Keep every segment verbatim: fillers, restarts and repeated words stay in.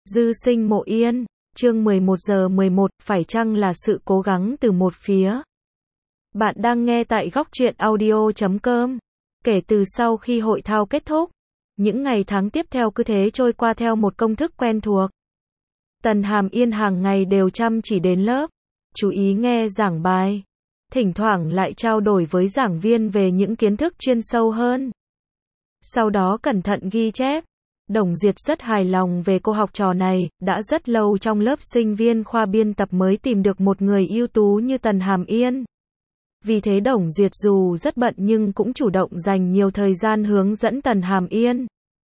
Dư sinh mộ yên, chương mười một giờ mười một, phải chăng là sự cố gắng từ một phía? Bạn đang nghe tại góc truyện audio chấm com. Kể từ sau khi hội thao kết thúc, những ngày tháng tiếp theo cứ thế trôi qua theo một công thức quen thuộc. Tần Hàm Yên hàng ngày đều chăm chỉ đến lớp, chú ý nghe giảng bài, thỉnh thoảng lại trao đổi với giảng viên về những kiến thức chuyên sâu hơn. Sau đó cẩn thận ghi chép. Đồng Duyệt rất hài lòng về cô học trò này, đã rất lâu trong lớp sinh viên khoa biên tập mới tìm được một người ưu tú như Tần Hàm Yên. Vì thế Đồng Duyệt dù rất bận nhưng cũng chủ động dành nhiều thời gian hướng dẫn Tần Hàm Yên.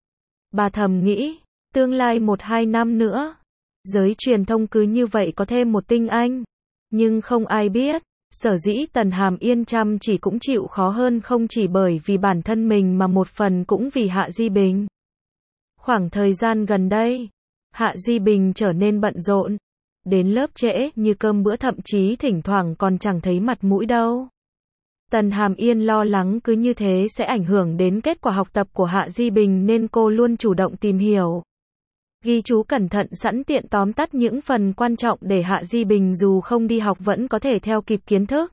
Bà thầm nghĩ, tương lai một hai năm nữa, giới truyền thông cứ như vậy có thêm một tinh anh. Nhưng không ai biết, sở dĩ Tần Hàm Yên chăm chỉ cũng chịu khó hơn không chỉ bởi vì bản thân mình mà một phần cũng vì Hạ Di Bình. Khoảng thời gian gần đây, Hạ Di Bình trở nên bận rộn, đến lớp trễ như cơm bữa thậm chí thỉnh thoảng còn chẳng thấy mặt mũi đâu. Tần Hàm Yên lo lắng cứ như thế sẽ ảnh hưởng đến kết quả học tập của Hạ Di Bình nên cô luôn chủ động tìm hiểu, ghi chú cẩn thận sẵn tiện tóm tắt những phần quan trọng để Hạ Di Bình dù không đi học vẫn có thể theo kịp kiến thức.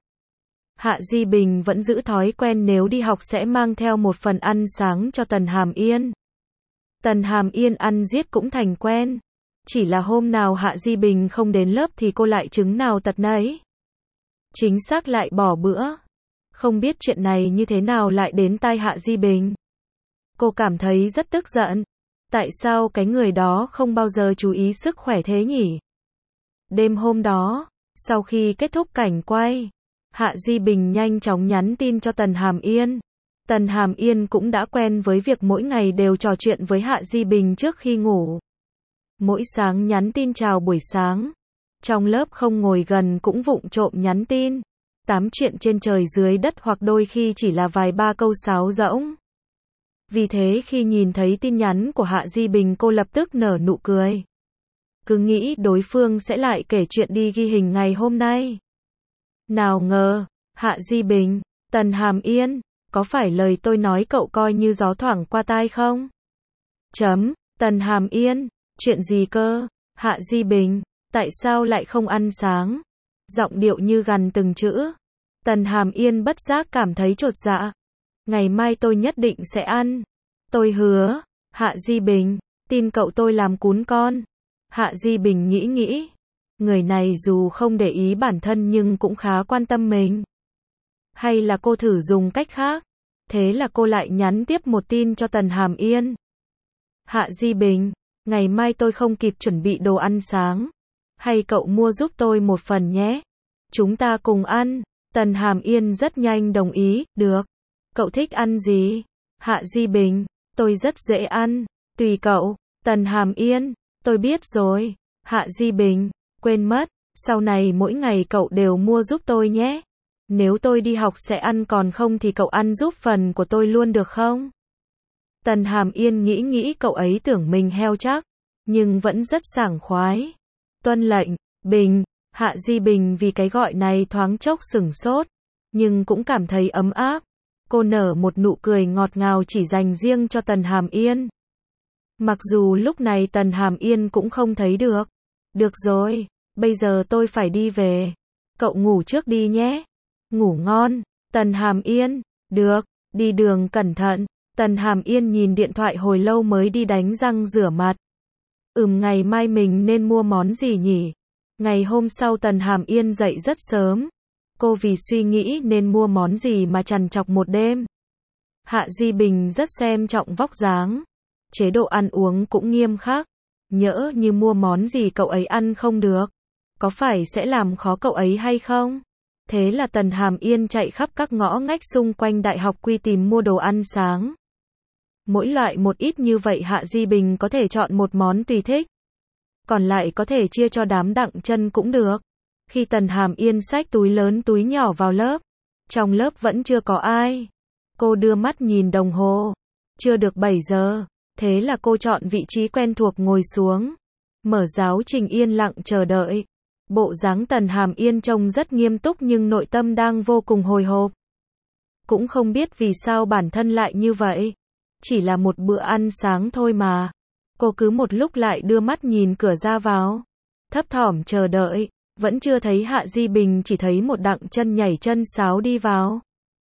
Hạ Di Bình vẫn giữ thói quen nếu đi học sẽ mang theo một phần ăn sáng cho Tần Hàm Yên. Tần Hàm Yên ăn giết cũng thành quen. Chỉ là hôm nào Hạ Di Bình không đến lớp thì cô lại chứng nào tật nấy. Chính xác lại bỏ bữa. Không biết chuyện này như thế nào lại đến tai Hạ Di Bình. Cô cảm thấy rất tức giận. Tại sao cái người đó không bao giờ chú ý sức khỏe thế nhỉ? Đêm hôm đó, sau khi kết thúc cảnh quay, Hạ Di Bình nhanh chóng nhắn tin cho Tần Hàm Yên. Tần Hàm Yên cũng đã quen với việc mỗi ngày đều trò chuyện với Hạ Di Bình trước khi ngủ. Mỗi sáng nhắn tin chào buổi sáng. Trong lớp không ngồi gần cũng vụng trộm nhắn tin. Tám chuyện trên trời dưới đất hoặc đôi khi chỉ là vài ba câu sáo rỗng. Vì thế khi nhìn thấy tin nhắn của Hạ Di Bình cô lập tức nở nụ cười. Cứ nghĩ đối phương sẽ lại kể chuyện đi ghi hình ngày hôm nay. Nào ngờ, Hạ Di Bình, Tần Hàm Yên, có phải lời tôi nói cậu coi như gió thoảng qua tai không? Chấm, Tần Hàm Yên, chuyện gì cơ? Hạ Di Bình, tại sao lại không ăn sáng? Giọng điệu như gằn từng chữ. Tần Hàm Yên bất giác cảm thấy chột dạ. Ngày mai tôi nhất định sẽ ăn. Tôi hứa. Hạ Di Bình, tin cậu tôi làm cún con. Hạ Di Bình nghĩ nghĩ. Người này dù không để ý bản thân nhưng cũng khá quan tâm mình. Hay là cô thử dùng cách khác? Thế là cô lại nhắn tiếp một tin cho Tần Hàm Yên. Hạ Di Bình, ngày mai tôi không kịp chuẩn bị đồ ăn sáng. Hay cậu mua giúp tôi một phần nhé. Chúng ta cùng ăn. Tần Hàm Yên rất nhanh đồng ý, được. Cậu thích ăn gì? Hạ Di Bình, tôi rất dễ ăn. Tùy cậu. Tần Hàm Yên, tôi biết rồi. Hạ Di Bình, quên mất. Sau này mỗi ngày cậu đều mua giúp tôi nhé. Nếu tôi đi học sẽ ăn còn không thì cậu ăn giúp phần của tôi luôn được không? Tần Hàm Yên nghĩ nghĩ cậu ấy tưởng mình heo chắc, nhưng vẫn rất sảng khoái. Tuân lệnh, Bình, Hạ Di Bình vì cái gọi này thoáng chốc sửng sốt, nhưng cũng cảm thấy ấm áp. Cô nở một nụ cười ngọt ngào chỉ dành riêng cho Tần Hàm Yên. Mặc dù lúc này Tần Hàm Yên cũng không thấy được. Được rồi, bây giờ tôi phải đi về. Cậu ngủ trước đi nhé. Ngủ ngon. Tần Hàm Yên, được, đi đường cẩn thận. Tần Hàm Yên nhìn điện thoại hồi lâu mới đi đánh răng rửa mặt. Ừm ngày mai mình nên mua món gì nhỉ? Ngày hôm sau Tần Hàm Yên dậy rất sớm. Cô vì suy nghĩ nên mua món gì mà trằn trọc một đêm. Hạ Di Bình rất xem trọng vóc dáng. Chế độ ăn uống cũng nghiêm khắc. Nhỡ như mua món gì cậu ấy ăn không được. Có phải sẽ làm khó cậu ấy hay không? Thế là Tần Hàm Yên chạy khắp các ngõ ngách xung quanh Đại học Quy tìm mua đồ ăn sáng. Mỗi loại một ít như vậy Hạ Di Bình có thể chọn một món tùy thích. Còn lại có thể chia cho đám Đặng Chân cũng được. Khi Tần Hàm Yên xách túi lớn túi nhỏ vào lớp, trong lớp vẫn chưa có ai. Cô đưa mắt nhìn đồng hồ. Chưa được bảy giờ. Thế là cô chọn vị trí quen thuộc ngồi xuống. Mở giáo trình yên lặng chờ đợi. Bộ dáng Tần Hàm Yên trông rất nghiêm túc nhưng nội tâm đang vô cùng hồi hộp. Cũng không biết vì sao bản thân lại như vậy. Chỉ là một bữa ăn sáng thôi mà. Cô cứ một lúc lại đưa mắt nhìn cửa ra vào. Thấp thỏm chờ đợi, vẫn chưa thấy Hạ Di Bình, chỉ thấy một Đặng Chân nhảy chân sáo đi vào.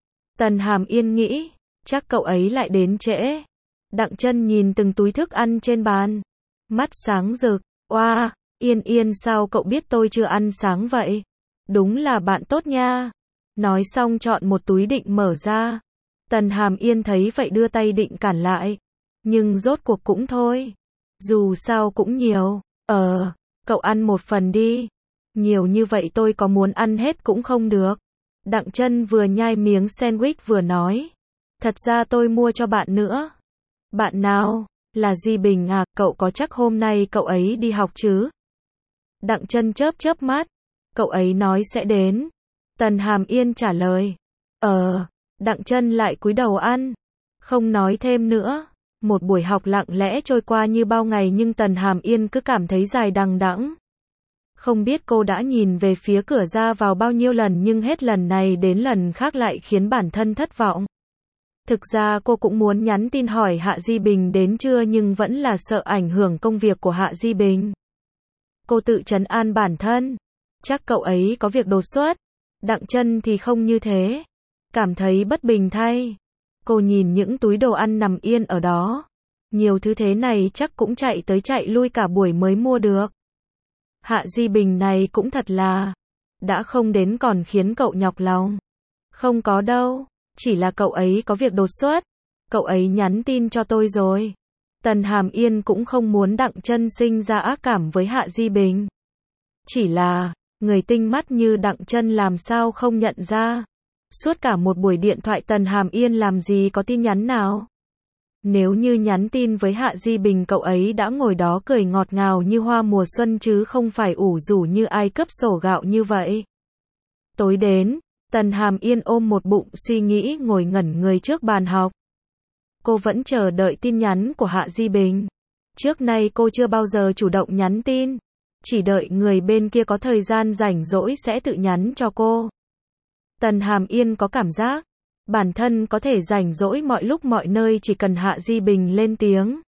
Tần Hàm Yên nghĩ, chắc cậu ấy lại đến trễ. Đặng Chân nhìn từng túi thức ăn trên bàn, mắt sáng rực, oa, Yên Yên sao cậu biết tôi chưa ăn sáng vậy? Đúng là bạn tốt nha. Nói xong chọn một túi định mở ra. Tần Hàm Yên thấy vậy đưa tay định cản lại. Nhưng rốt cuộc cũng thôi. Dù sao cũng nhiều. Ờ, cậu ăn một phần đi. Nhiều như vậy tôi có muốn ăn hết cũng không được. Đặng Chân vừa nhai miếng sandwich vừa nói. Thật ra tôi mua cho bạn nữa. Bạn nào? Là Di Bình à, cậu có chắc hôm nay cậu ấy đi học chứ? Đặng Chân chớp chớp mắt. Cậu ấy nói sẽ đến. Tần Hàm Yên trả lời. Ờ, Đặng Chân lại cúi đầu ăn. Không nói thêm nữa. Một buổi học lặng lẽ trôi qua như bao ngày nhưng Tần Hàm Yên cứ cảm thấy dài đằng đẵng. Không biết cô đã nhìn về phía cửa ra vào bao nhiêu lần nhưng hết lần này đến lần khác lại khiến bản thân thất vọng. Thực ra cô cũng muốn nhắn tin hỏi Hạ Di Bình đến chưa nhưng vẫn là sợ ảnh hưởng công việc của Hạ Di Bình. Cô tự trấn an bản thân. Chắc cậu ấy có việc đột xuất. Đặng Chân thì không như thế. Cảm thấy bất bình thay. Cô nhìn những túi đồ ăn nằm yên ở đó. Nhiều thứ thế này chắc cũng chạy tới chạy lui cả buổi mới mua được. Hạ Di Bình này cũng thật là. Đã không đến còn khiến cậu nhọc lòng. Không có đâu. Chỉ là cậu ấy có việc đột xuất. Cậu ấy nhắn tin cho tôi rồi. Tần Hàm Yên cũng không muốn Đặng Chân sinh ra ác cảm với Hạ Di Bình. Chỉ là, người tinh mắt như Đặng Chân làm sao không nhận ra. Suốt cả một buổi điện thoại Tần Hàm Yên làm gì có tin nhắn nào. Nếu như nhắn tin với Hạ Di Bình cậu ấy đã ngồi đó cười ngọt ngào như hoa mùa xuân chứ không phải ủ rủ như ai cấp sổ gạo như vậy. Tối đến, Tần Hàm Yên ôm một bụng suy nghĩ ngồi ngẩn người trước bàn học. Cô vẫn chờ đợi tin nhắn của Hạ Di Bình. Trước nay cô chưa bao giờ chủ động nhắn tin. Chỉ đợi người bên kia có thời gian rảnh rỗi sẽ tự nhắn cho cô. Tần Hàm Yên có cảm giác, bản thân có thể rảnh rỗi mọi lúc mọi nơi chỉ cần Hạ Di Bình lên tiếng.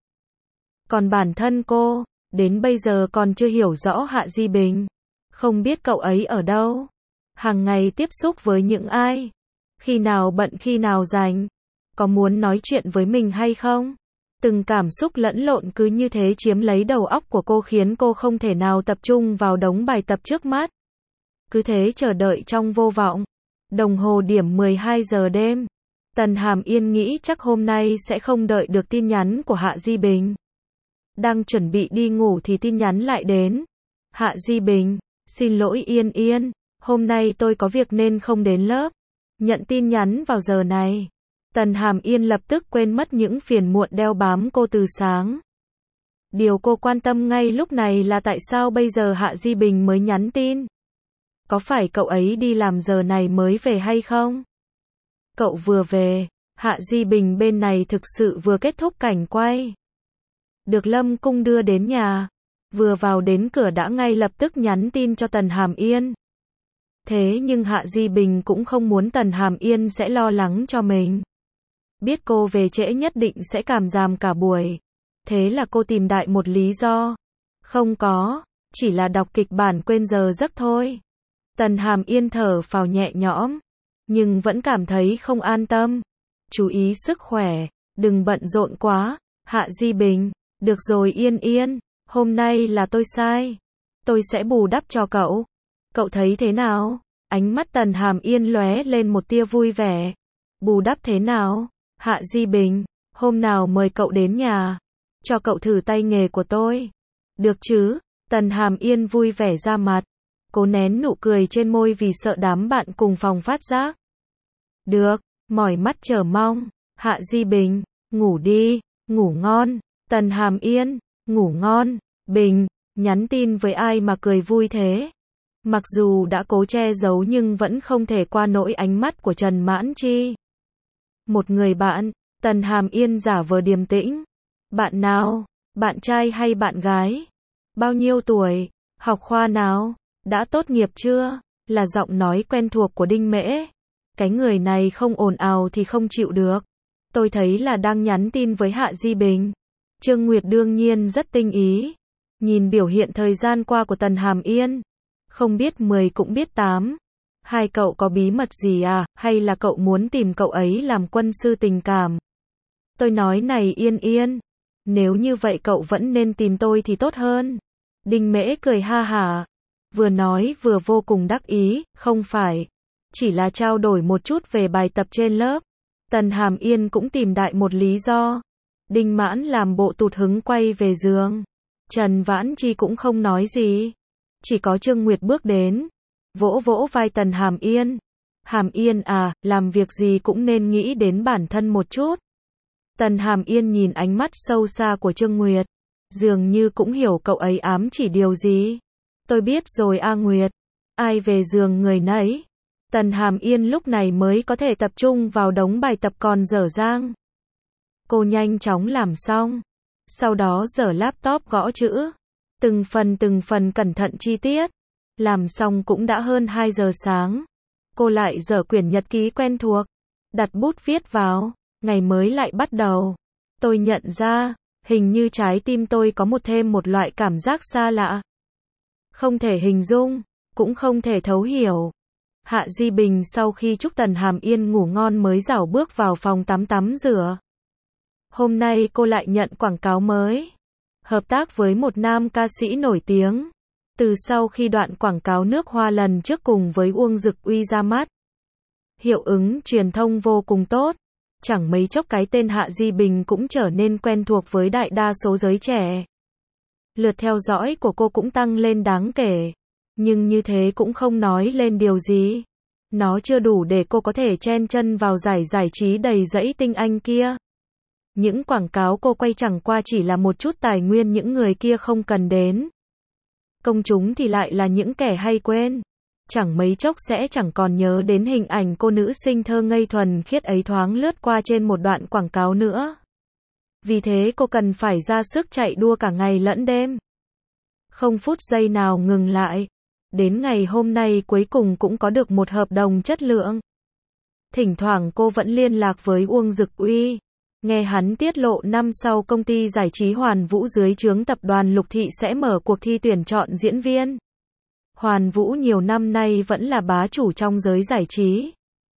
Còn bản thân cô, đến bây giờ còn chưa hiểu rõ Hạ Di Bình. Không biết cậu ấy ở đâu. Hàng ngày tiếp xúc với những ai. Khi nào bận khi nào rảnh. Có muốn nói chuyện với mình hay không? Từng cảm xúc lẫn lộn cứ như thế chiếm lấy đầu óc của cô khiến cô không thể nào tập trung vào đống bài tập trước mắt. Cứ thế chờ đợi trong vô vọng. Đồng hồ điểm mười hai giờ đêm. Tần Hàm Yên nghĩ chắc hôm nay sẽ không đợi được tin nhắn của Hạ Di Bình. Đang chuẩn bị đi ngủ thì tin nhắn lại đến. Hạ Di Bình, xin lỗi Yên Yên, hôm nay tôi có việc nên không đến lớp. Nhận tin nhắn vào giờ này. Tần Hàm Yên lập tức quên mất những phiền muộn đeo bám cô từ sáng. Điều cô quan tâm ngay lúc này là tại sao bây giờ Hạ Di Bình mới nhắn tin. Có phải cậu ấy đi làm giờ này mới về hay không? Cậu vừa về, Hạ Di Bình bên này thực sự vừa kết thúc cảnh quay. Được Lâm Cung đưa đến nhà. Vừa vào đến cửa đã ngay lập tức nhắn tin cho Tần Hàm Yên. Thế nhưng Hạ Di Bình cũng không muốn Tần Hàm Yên sẽ lo lắng cho mình. Biết cô về trễ nhất định sẽ cảm giảm cả buổi. Thế là cô tìm đại một lý do. Không có, chỉ là đọc kịch bản quên giờ giấc thôi. Tần Hàm Yên thở phào nhẹ nhõm, nhưng vẫn cảm thấy không an tâm. Chú ý sức khỏe, đừng bận rộn quá. Hạ Di Bình, được rồi Yên Yên, hôm nay là tôi sai. Tôi sẽ bù đắp cho cậu. Cậu thấy thế nào? Ánh mắt Tần Hàm Yên lóe lên một tia vui vẻ. Bù đắp thế nào? Hạ Di Bình, hôm nào mời cậu đến nhà, cho cậu thử tay nghề của tôi. Được chứ? Tần Hàm Yên vui vẻ ra mặt, cố nén nụ cười trên môi vì sợ đám bạn cùng phòng phát giác. Được, mỏi mắt chờ mong. Hạ Di Bình, ngủ đi, ngủ ngon. Tần Hàm Yên, ngủ ngon. Bình, nhắn tin với ai mà cười vui thế? Mặc dù đã cố che giấu nhưng vẫn không thể qua nỗi ánh mắt của Trần Mãn Chi. Một người bạn, Tần Hàm Yên giả vờ điềm tĩnh. Bạn nào? Bạn trai hay bạn gái? Bao nhiêu tuổi? Học khoa nào? Đã tốt nghiệp chưa? Là giọng nói quen thuộc của Đinh Mễ. Cái người này không ồn ào thì không chịu được. Tôi thấy là đang nhắn tin với Hạ Di Bình. Trương Nguyệt đương nhiên rất tinh ý. Nhìn biểu hiện thời gian qua của Tần Hàm Yên. Không biết mười cũng biết tám. Hai cậu có bí mật gì à, hay là cậu muốn tìm cậu ấy làm quân sư tình cảm? Tôi nói này Yên Yên. Nếu như vậy cậu vẫn nên tìm tôi thì tốt hơn. Đinh Mễ cười ha hả. Vừa nói vừa vô cùng đắc ý, không phải. Chỉ là trao đổi một chút về bài tập trên lớp. Tần Hàm Yên cũng tìm đại một lý do. Đinh Mãn làm bộ tụt hứng quay về giường. Trần Vãn Chi cũng không nói gì. Chỉ có Trương Nguyệt bước đến. Vỗ vỗ vai Tần Hàm Yên. Hàm Yên à, làm việc gì cũng nên nghĩ đến bản thân một chút. Tần Hàm Yên nhìn ánh mắt sâu xa của Trương Nguyệt. Dường như cũng hiểu cậu ấy ám chỉ điều gì. Tôi biết rồi A Nguyệt. Ai về giường người nấy. Tần Hàm Yên lúc này mới có thể tập trung vào đống bài tập còn dở dang. Cô nhanh chóng làm xong. Sau đó dở laptop gõ chữ. Từng phần từng phần cẩn thận chi tiết. Làm xong cũng đã hơn hai giờ sáng. Cô lại dở quyển nhật ký quen thuộc. Đặt bút viết vào. Ngày mới lại bắt đầu. Tôi nhận ra, hình như trái tim tôi có một thêm một loại cảm giác xa lạ. Không thể hình dung, cũng không thể thấu hiểu. Hạ Di Bình sau khi chúc Tần Hàm Yên ngủ ngon mới rảo bước vào phòng tắm tắm rửa. Hôm nay cô lại nhận quảng cáo mới. Hợp tác với một nam ca sĩ nổi tiếng. Từ sau khi đoạn quảng cáo nước hoa lần trước cùng với Uông Dực Uy ra mắt. Hiệu ứng truyền thông vô cùng tốt. Chẳng mấy chốc cái tên Hạ Di Bình cũng trở nên quen thuộc với đại đa số giới trẻ. Lượt theo dõi của cô cũng tăng lên đáng kể. Nhưng như thế cũng không nói lên điều gì. Nó chưa đủ để cô có thể chen chân vào giải giải trí đầy rẫy tinh anh kia. Những quảng cáo cô quay chẳng qua chỉ là một chút tài nguyên những người kia không cần đến. Công chúng thì lại là những kẻ hay quên. Chẳng mấy chốc sẽ chẳng còn nhớ đến hình ảnh cô nữ sinh thơ ngây thuần khiết ấy thoáng lướt qua trên một đoạn quảng cáo nữa. Vì thế cô cần phải ra sức chạy đua cả ngày lẫn đêm. Không phút giây nào ngừng lại. Đến ngày hôm nay cuối cùng cũng có được một hợp đồng chất lượng. Thỉnh thoảng cô vẫn liên lạc với Uông Dực Uy. Nghe hắn tiết lộ năm sau công ty giải trí Hoàn Vũ dưới trướng tập đoàn Lục Thị sẽ mở cuộc thi tuyển chọn diễn viên. Hoàn Vũ nhiều năm nay vẫn là bá chủ trong giới giải trí.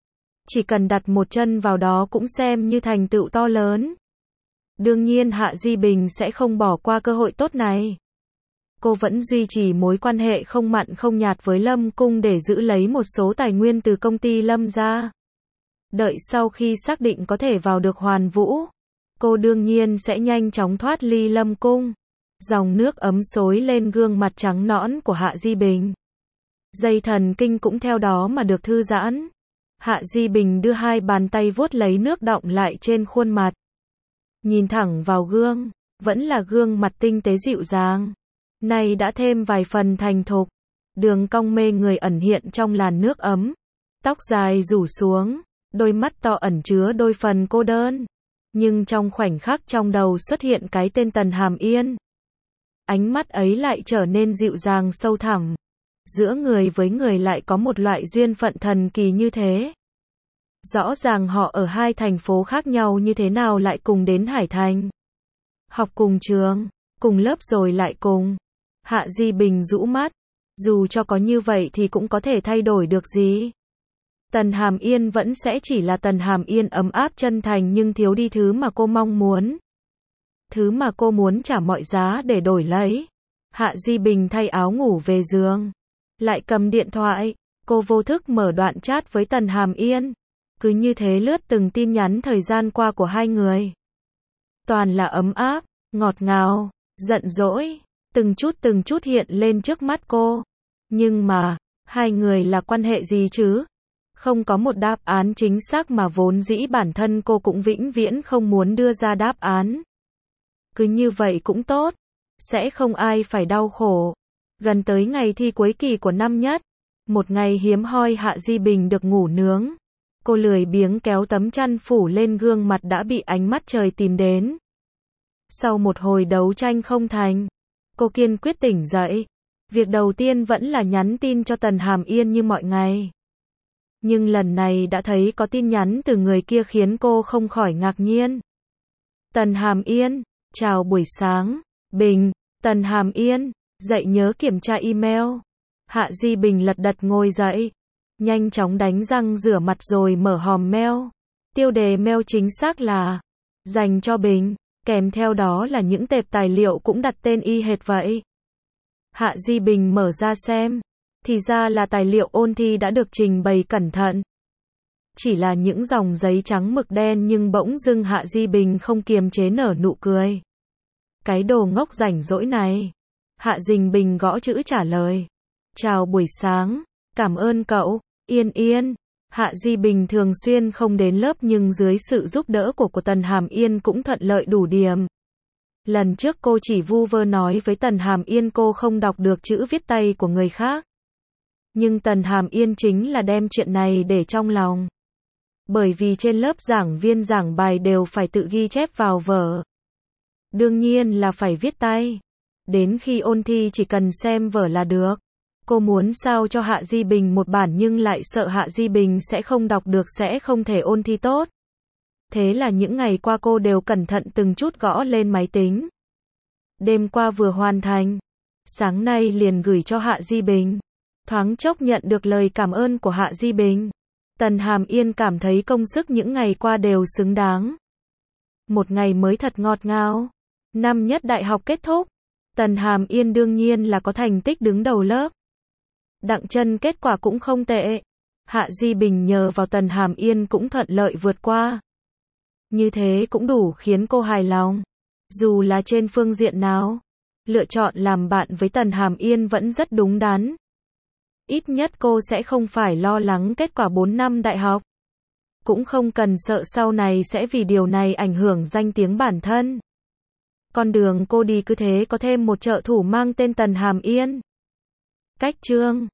Chỉ cần đặt một chân vào đó cũng xem như thành tựu to lớn. Đương nhiên Hạ Di Bình sẽ không bỏ qua cơ hội tốt này. Cô vẫn duy trì mối quan hệ không mặn không nhạt với Lâm Cung để giữ lấy một số tài nguyên từ công ty Lâm ra. Đợi sau khi xác định có thể vào được Hoàn Vũ, cô đương nhiên sẽ nhanh chóng thoát ly Lâm Cung. Dòng nước ấm xối lên gương mặt trắng nõn của Hạ Di Bình. Dây thần kinh cũng theo đó mà được thư giãn. Hạ Di Bình đưa hai bàn tay vuốt lấy nước đọng lại trên khuôn mặt. Nhìn thẳng vào gương, vẫn là gương mặt tinh tế dịu dàng. Nay đã thêm vài phần thành thục. Đường cong mê người ẩn hiện trong làn nước ấm. Tóc dài rủ xuống, đôi mắt to ẩn chứa đôi phần cô đơn. Nhưng trong khoảnh khắc trong đầu xuất hiện cái tên Tần Hàm Yên. Ánh mắt ấy lại trở nên dịu dàng sâu thẳm. Giữa người với người lại có một loại duyên phận thần kỳ như thế. Rõ ràng họ ở hai thành phố khác nhau như thế nào lại cùng đến Hải Thành. Học cùng trường, cùng lớp rồi lại cùng. Hạ Di Bình rũ mắt. Dù cho có như vậy thì cũng có thể thay đổi được gì. Tần Hàm Yên vẫn sẽ chỉ là Tần Hàm Yên ấm áp chân thành nhưng thiếu đi thứ mà cô mong muốn. Thứ mà cô muốn trả mọi giá để đổi lấy. Hạ Di Bình thay áo ngủ về giường. Lại cầm điện thoại. Cô vô thức mở đoạn chat với Tần Hàm Yên. Cứ như thế lướt từng tin nhắn thời gian qua của hai người. Toàn là ấm áp, ngọt ngào, giận dỗi. Từng chút từng chút hiện lên trước mắt cô. Nhưng mà, hai người là quan hệ gì chứ? Không có một đáp án chính xác mà vốn dĩ bản thân cô cũng vĩnh viễn không muốn đưa ra đáp án. Cứ như vậy cũng tốt. Sẽ không ai phải đau khổ. Gần tới ngày thi cuối kỳ của năm nhất. Một ngày hiếm hoi Hạ Di Bình được ngủ nướng. Cô lười biếng kéo tấm chăn phủ lên gương mặt đã bị ánh mắt trời tìm đến. Sau một hồi đấu tranh không thành, cô kiên quyết tỉnh dậy. Việc đầu tiên vẫn là nhắn tin cho Tần Hàm Yên như mọi ngày. Nhưng lần này đã thấy có tin nhắn từ người kia khiến cô không khỏi ngạc nhiên. Tần Hàm Yên, Chào buổi sáng, Bình, Tần Hàm Yên, dậy nhớ kiểm tra email. Hạ Di Bình lật đật ngồi dậy, nhanh chóng đánh răng rửa mặt rồi mở hòm mail. Tiêu đề mail chính xác là dành cho Bình, kèm theo đó là những tệp tài liệu cũng đặt tên y hệt vậy. Hạ Di Bình mở ra xem, thì ra là tài liệu ôn thi đã được trình bày cẩn thận. Chỉ là những dòng giấy trắng mực đen nhưng bỗng dưng Hạ Di Bình không kiềm chế nở nụ cười. Cái đồ ngốc rảnh rỗi này. Hạ Di Bình gõ chữ trả lời. Chào buổi sáng, cảm ơn cậu, Yên Yên. Hạ Di Bình thường xuyên không đến lớp nhưng dưới sự giúp đỡ của của Tần Hàm Yên cũng thuận lợi đủ điểm. Lần trước cô chỉ vu vơ nói với Tần Hàm Yên cô không đọc được chữ viết tay của người khác. Nhưng Tần Hàm Yên chính là đem chuyện này để trong lòng. Bởi vì trên lớp giảng viên giảng bài đều phải tự ghi chép vào vở. Đương nhiên là phải viết tay. Đến khi ôn thi chỉ cần xem vở là được. Cô muốn sao cho Hạ Di Bình một bản nhưng lại sợ Hạ Di Bình sẽ không đọc được sẽ không thể ôn thi tốt. Thế là những ngày qua cô đều cẩn thận từng chút gõ lên máy tính. Đêm qua vừa hoàn thành. Sáng nay liền gửi cho Hạ Di Bình. Thoáng chốc nhận được lời cảm ơn của Hạ Di Bình. Tần Hàm Yên cảm thấy công sức những ngày qua đều xứng đáng. Một ngày mới thật ngọt ngào. Năm nhất đại học kết thúc. Tần Hàm Yên đương nhiên là có thành tích đứng đầu lớp. Đặng Chân kết quả cũng không tệ. Hạ Di Bình nhờ vào Tần Hàm Yên cũng thuận lợi vượt qua. Như thế cũng đủ khiến cô hài lòng. Dù là trên phương diện nào, lựa chọn làm bạn với Tần Hàm Yên vẫn rất đúng đắn. Ít nhất cô sẽ không phải lo lắng kết quả bốn năm đại học. Cũng không cần sợ sau này sẽ vì điều này ảnh hưởng danh tiếng bản thân. Con đường cô đi cứ thế có thêm một trợ thủ mang tên Tần Hàm Yên. Cách chương